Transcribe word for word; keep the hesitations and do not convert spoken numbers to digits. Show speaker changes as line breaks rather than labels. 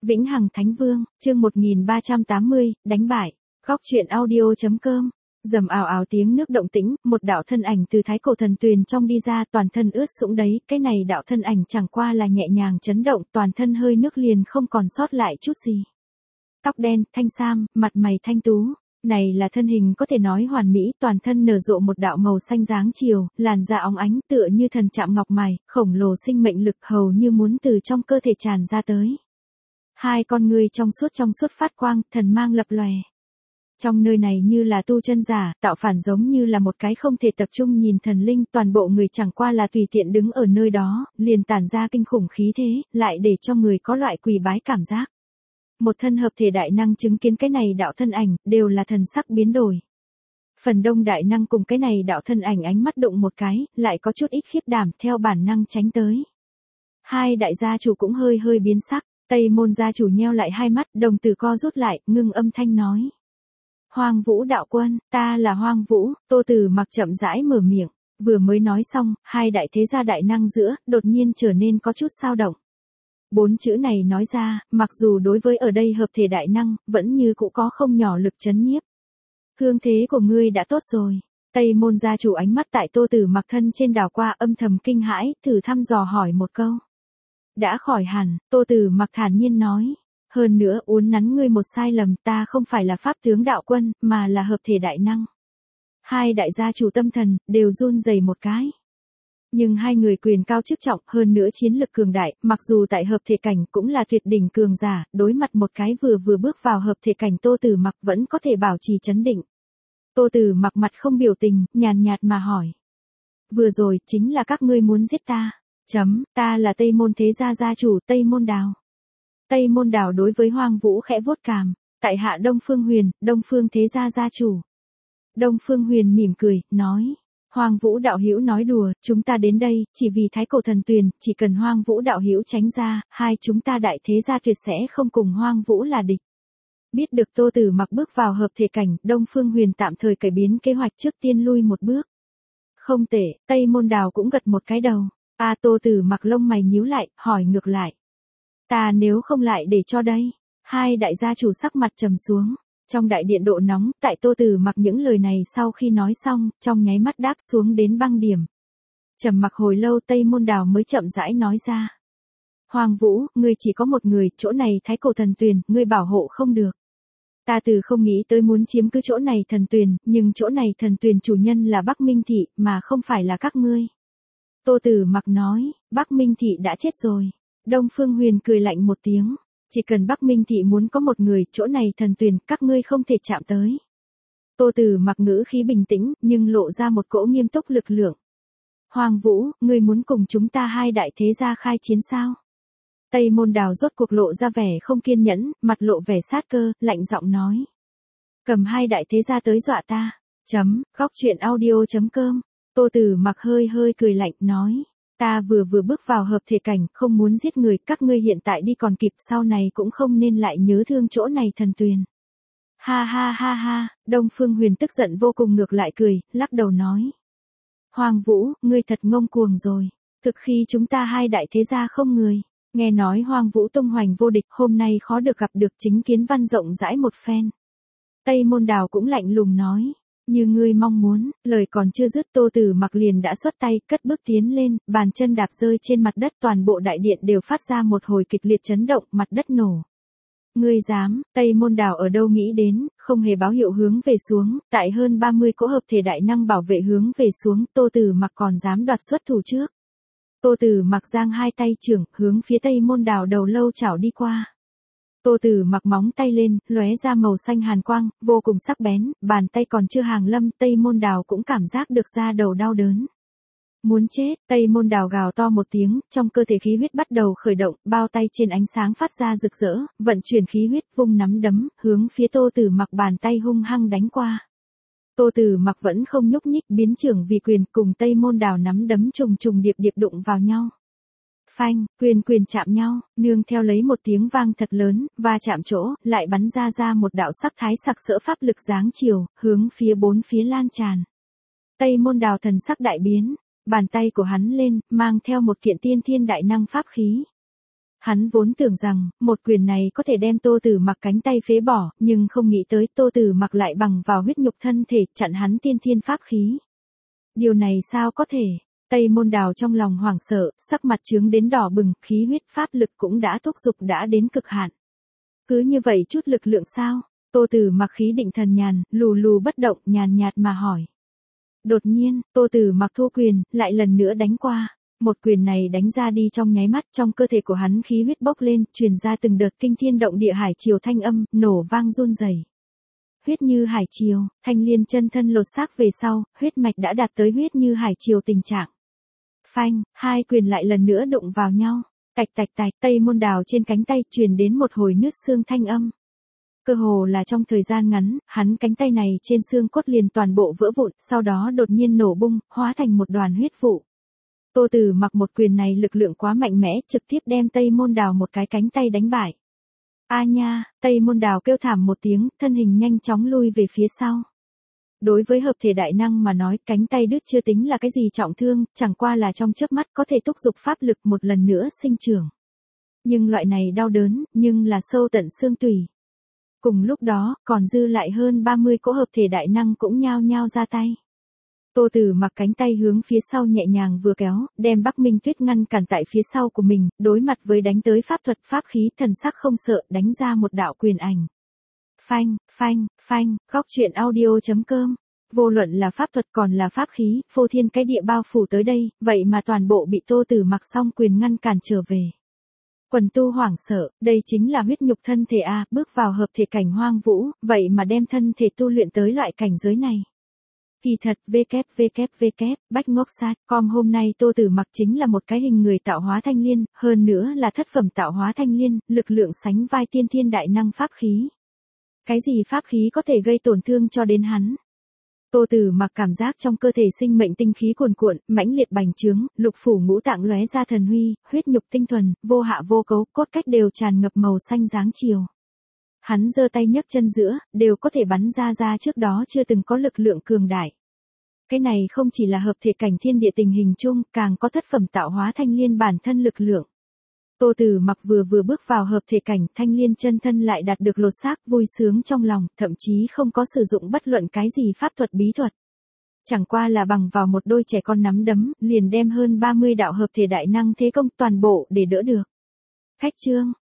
Vĩnh Hằng Thánh Vương, chương một nghìn ba trăm tám mươi, đánh bại. Góc truyện audio.com. Rầm ào ào tiếng nước động tĩnh, một đạo thân ảnh từ thái cổ thần tuyền trong đi ra, toàn thân ướt sũng đấy, cái này đạo thân ảnh chẳng qua là nhẹ nhàng chấn động, toàn thân hơi nước liền không còn sót lại chút gì. Tóc đen, thanh sam, mặt mày thanh tú. Này là thân hình có thể nói hoàn mỹ, toàn thân nở rộ một đạo màu xanh dáng chiều, làn da óng ánh tựa như thần chạm ngọc mài, khổng lồ sinh mệnh lực hầu như muốn từ trong cơ thể tràn ra tới. Hai con người trong suốt trong suốt phát quang, thần mang lập lòe. Trong nơi này như là tu chân giả, tạo phản giống như là một cái không thể tập trung nhìn thần linh, toàn bộ người chẳng qua là tùy tiện đứng ở nơi đó, liền tản ra kinh khủng khí thế, lại để cho người có loại quỳ bái cảm giác. Một thân hợp thể đại năng chứng kiến cái này đạo thân ảnh, đều là thần sắc biến đổi. Phần đông đại năng cùng cái này đạo thân ảnh ánh mắt đụng một cái, lại có chút ít khiếp đảm theo bản năng tránh tới. Hai đại gia chủ cũng hơi hơi biến sắc, Tây Môn gia chủ nheo lại hai mắt, đồng tử co rút lại, ngưng âm thanh nói. Hoang Vũ đạo quân, ta là Hoang Vũ, Tô Tử Mặc chậm rãi mở miệng, vừa mới nói xong, hai đại thế gia đại năng giữa, đột nhiên trở nên có chút xao động. Bốn chữ này nói ra, mặc dù đối với ở đây hợp thể đại năng, vẫn như cũng có không nhỏ lực chấn nhiếp. Cương thế của ngươi đã tốt rồi. Tây Môn gia chủ ánh mắt tại Tô Tử Mặc thân trên đảo qua âm thầm kinh hãi, thử thăm dò hỏi một câu. Đã khỏi hẳn, Tô Tử Mặc thản nhiên nói. Hơn nữa uốn nắn ngươi một sai lầm, ta không phải là pháp tướng đạo quân, mà là hợp thể đại năng. Hai đại gia chủ tâm thần, đều run rẩy một cái. Nhưng hai người quyền cao chức trọng, hơn nữa chiến lực cường đại, mặc dù tại hợp thể cảnh cũng là tuyệt đỉnh cường giả, đối mặt một cái vừa vừa bước vào hợp thể cảnh Tô Tử Mặc vẫn có thể bảo trì chấn định. Tô Tử Mặc mặt không biểu tình, nhàn nhạt mà hỏi. Vừa rồi, chính là các ngươi muốn giết ta. Chấm, ta là Tây Môn thế gia gia chủ, Tây Môn Đào. Tây Môn Đào đối với Hoang Vũ khẽ vuốt cằm, tại hạ Đông Phương Huyền, Đông Phương thế gia gia chủ. Đông Phương Huyền mỉm cười, nói. Hoang Vũ đạo hữu nói đùa, chúng ta đến đây, chỉ vì thái cổ thần tuyền, chỉ cần Hoang Vũ đạo hữu tránh ra, hai chúng ta đại thế gia tuyệt sẽ không cùng Hoang Vũ là địch. Biết được Tô Tử Mặc bước vào hợp thể cảnh, Đông Phương Huyền tạm thời cải biến kế hoạch trước tiên lui một bước. Không tệ, Tây Môn Đào cũng gật một cái đầu. A à, Tô Tử Mặc lông mày nhíu lại, hỏi ngược lại. Ta nếu không lại để cho đây. Hai đại gia chủ sắc mặt trầm xuống. Trong đại điện độ nóng, tại Tô Tử Mặc những lời này sau khi nói xong, trong nháy mắt đáp xuống đến băng điểm. Trầm mặc hồi lâu Tây Môn Đào mới chậm rãi nói ra. Hoang Vũ, ngươi chỉ có một người, chỗ này thái cổ thần tuyền, ngươi bảo hộ không được. Ta từ không nghĩ tới muốn chiếm cứ chỗ này thần tuyền, nhưng chỗ này thần tuyền chủ nhân là Bắc Minh Thị, mà không phải là các ngươi. Tô Tử Mặc nói, Bắc Minh Thị đã chết rồi. Đông Phương Huyền cười lạnh một tiếng. Chỉ cần Bắc Minh Thị muốn có một người, chỗ này thần tuyền, các ngươi không thể chạm tới. Tô Tử Mặc ngữ khí bình tĩnh, nhưng lộ ra một cỗ nghiêm túc lực lượng. Hoang Vũ, ngươi muốn cùng chúng ta hai đại thế gia khai chiến sao? Tây Môn Đào rốt cuộc lộ ra vẻ không kiên nhẫn, mặt lộ vẻ sát cơ, lạnh giọng nói. Cầm hai đại thế gia tới dọa ta. Chấm, góc truyện audio.com. Tô Tử Mặc hơi hơi cười lạnh, nói. Ta vừa vừa bước vào hợp thể cảnh, không muốn giết người, các ngươi hiện tại đi còn kịp, sau này cũng không nên lại nhớ thương chỗ này thần tuyền. Ha ha ha ha, Đông Phương Huyền tức giận vô cùng ngược lại cười, lắc đầu nói. Hoang Vũ, ngươi thật ngông cuồng rồi, thực khi chúng ta hai đại thế gia không người. Nghe nói Hoang Vũ tung hoành vô địch, hôm nay khó được gặp được chính kiến văn rộng rãi một phen. Tây Môn Đào cũng lạnh lùng nói. Như ngươi mong muốn, lời còn chưa dứt Tô Tử Mặc liền đã xuất tay, cất bước tiến lên, bàn chân đạp rơi trên mặt đất, toàn bộ đại điện đều phát ra một hồi kịch liệt chấn động, mặt đất nổ. Ngươi dám, Tây Môn Đào ở đâu nghĩ đến, không hề báo hiệu hướng về xuống, tại hơn ba mươi cỗ hợp thể đại năng bảo vệ hướng về xuống, Tô Tử Mặc còn dám đoạt xuất thủ trước. Tô Tử Mặc giang hai tay trưởng, hướng phía Tây Môn Đào đầu lâu chảo đi qua. Tô Tử Mặc móng tay lên, lóe ra màu xanh hàn quang, vô cùng sắc bén, bàn tay còn chưa hàng lâm, Tây Môn Đào cũng cảm giác được da đầu đau đớn. Muốn chết, Tây Môn Đào gào to một tiếng, trong cơ thể khí huyết bắt đầu khởi động, bao tay trên ánh sáng phát ra rực rỡ, vận chuyển khí huyết, vung nắm đấm, hướng phía Tô Tử Mặc bàn tay hung hăng đánh qua. Tô Tử Mặc vẫn không nhúc nhích, biến trưởng vì quyền, cùng Tây Môn Đào nắm đấm trùng trùng điệp điệp đụng vào nhau. Phanh, quyền quyền chạm nhau, nương theo lấy một tiếng vang thật lớn, va chạm chỗ, lại bắn ra ra một đạo sắc thái sặc sỡ pháp lực dáng chiều, hướng phía bốn phía lan tràn. Tây Môn Đào thần sắc đại biến, bàn tay của hắn lên, mang theo một kiện tiên thiên đại năng pháp khí. Hắn vốn tưởng rằng, một quyền này có thể đem Tô Tử Mặc cánh tay phế bỏ, nhưng không nghĩ tới Tô Tử Mặc lại bằng vào huyết nhục thân thể chặn hắn tiên thiên pháp khí. Điều này sao có thể? Tây Môn Đào trong lòng hoảng sợ, sắc mặt chướng đến đỏ bừng, khí huyết pháp lực cũng đã thúc giục đã đến cực hạn. Cứ như vậy chút lực lượng sao? Tô Tử Mặc khí định thần nhàn, lù lù bất động, nhàn nhạt mà hỏi. Đột nhiên, Tô Tử Mặc thu quyền, lại lần nữa đánh qua. Một quyền này đánh ra đi trong nháy mắt, trong cơ thể của hắn khí huyết bốc lên, truyền ra từng đợt kinh thiên động địa hải triều thanh âm, nổ vang run rẩy. Huyết như hải triều, Thanh Liên chân thân lột xác về sau, huyết mạch đã đạt tới huyết như hải triều tình trạng. Phanh, hai quyền lại lần nữa đụng vào nhau, tạch tạch tạch, Tây Môn Đào trên cánh tay truyền đến một hồi nứt xương thanh âm. Cơ hồ là trong thời gian ngắn, hắn cánh tay này trên xương cốt liền toàn bộ vỡ vụn, sau đó đột nhiên nổ bung, hóa thành một đoàn huyết vụ. Tô Tử Mặc một quyền này lực lượng quá mạnh mẽ, trực tiếp đem Tây Môn Đào một cái cánh tay đánh bại. A nha, Tây Môn Đào kêu thảm một tiếng, thân hình nhanh chóng lui về phía sau. Đối với hợp thể đại năng mà nói, cánh tay đứt chưa tính là cái gì trọng thương, chẳng qua là trong chớp mắt có thể thúc giục pháp lực một lần nữa sinh trưởng. Nhưng loại này đau đớn, nhưng là sâu tận xương tủy. Cùng lúc đó, còn dư lại hơn ba mươi cỗ hợp thể đại năng cũng nhao nhao ra tay. Tô Tử Mặc cánh tay hướng phía sau nhẹ nhàng vừa kéo, đem Bắc Minh Tuyết ngăn cản tại phía sau của mình, đối mặt với đánh tới pháp thuật pháp khí, thần sắc không sợ, đánh ra một đạo quyền ảnh. Phanh, phanh, phanh, góc truyện audio chấm com. Vô luận là pháp thuật còn là pháp khí, phô thiên cái địa bao phủ tới đây, vậy mà toàn bộ bị Tô Tử Mặc song quyền ngăn cản trở về. Quần tu hoảng sợ, đây chính là huyết nhục thân thể a, bước vào hợp thể cảnh hoang vũ, vậy mà đem thân thể tu luyện tới loại cảnh giới này. Kỳ thật, www, bách ngốc sát com hôm nay Tô Tử Mặc chính là một cái hình người tạo hóa thanh liên, hơn nữa là thất phẩm tạo hóa thanh liên, lực lượng sánh vai tiên thiên đại năng pháp khí. Cái gì pháp khí có thể gây tổn thương cho đến hắn? Tô Tử Mặc cảm giác trong cơ thể sinh mệnh tinh khí cuồn cuộn, mãnh liệt bành trướng, lục phủ ngũ tạng lóe ra thần huy, huyết nhục tinh thuần, vô hạ vô cấu, cốt cách đều tràn ngập màu xanh dáng chiều. Hắn giơ tay nhấc chân giữa, đều có thể bắn ra ra trước đó chưa từng có lực lượng cường đại. Cái này không chỉ là hợp thể cảnh thiên địa tình hình chung, càng có thất phẩm tạo hóa thanh liên bản thân lực lượng. Tô Tử Mặc vừa vừa bước vào hợp thể cảnh, thanh liên chân thân lại đạt được lột xác, vui sướng trong lòng, thậm chí không có sử dụng bất luận cái gì pháp thuật bí thuật. Chẳng qua là bằng vào một đôi trẻ con nắm đấm, liền đem hơn ba mươi đạo hợp thể đại năng thế công toàn bộ để đỡ được. Khách trương,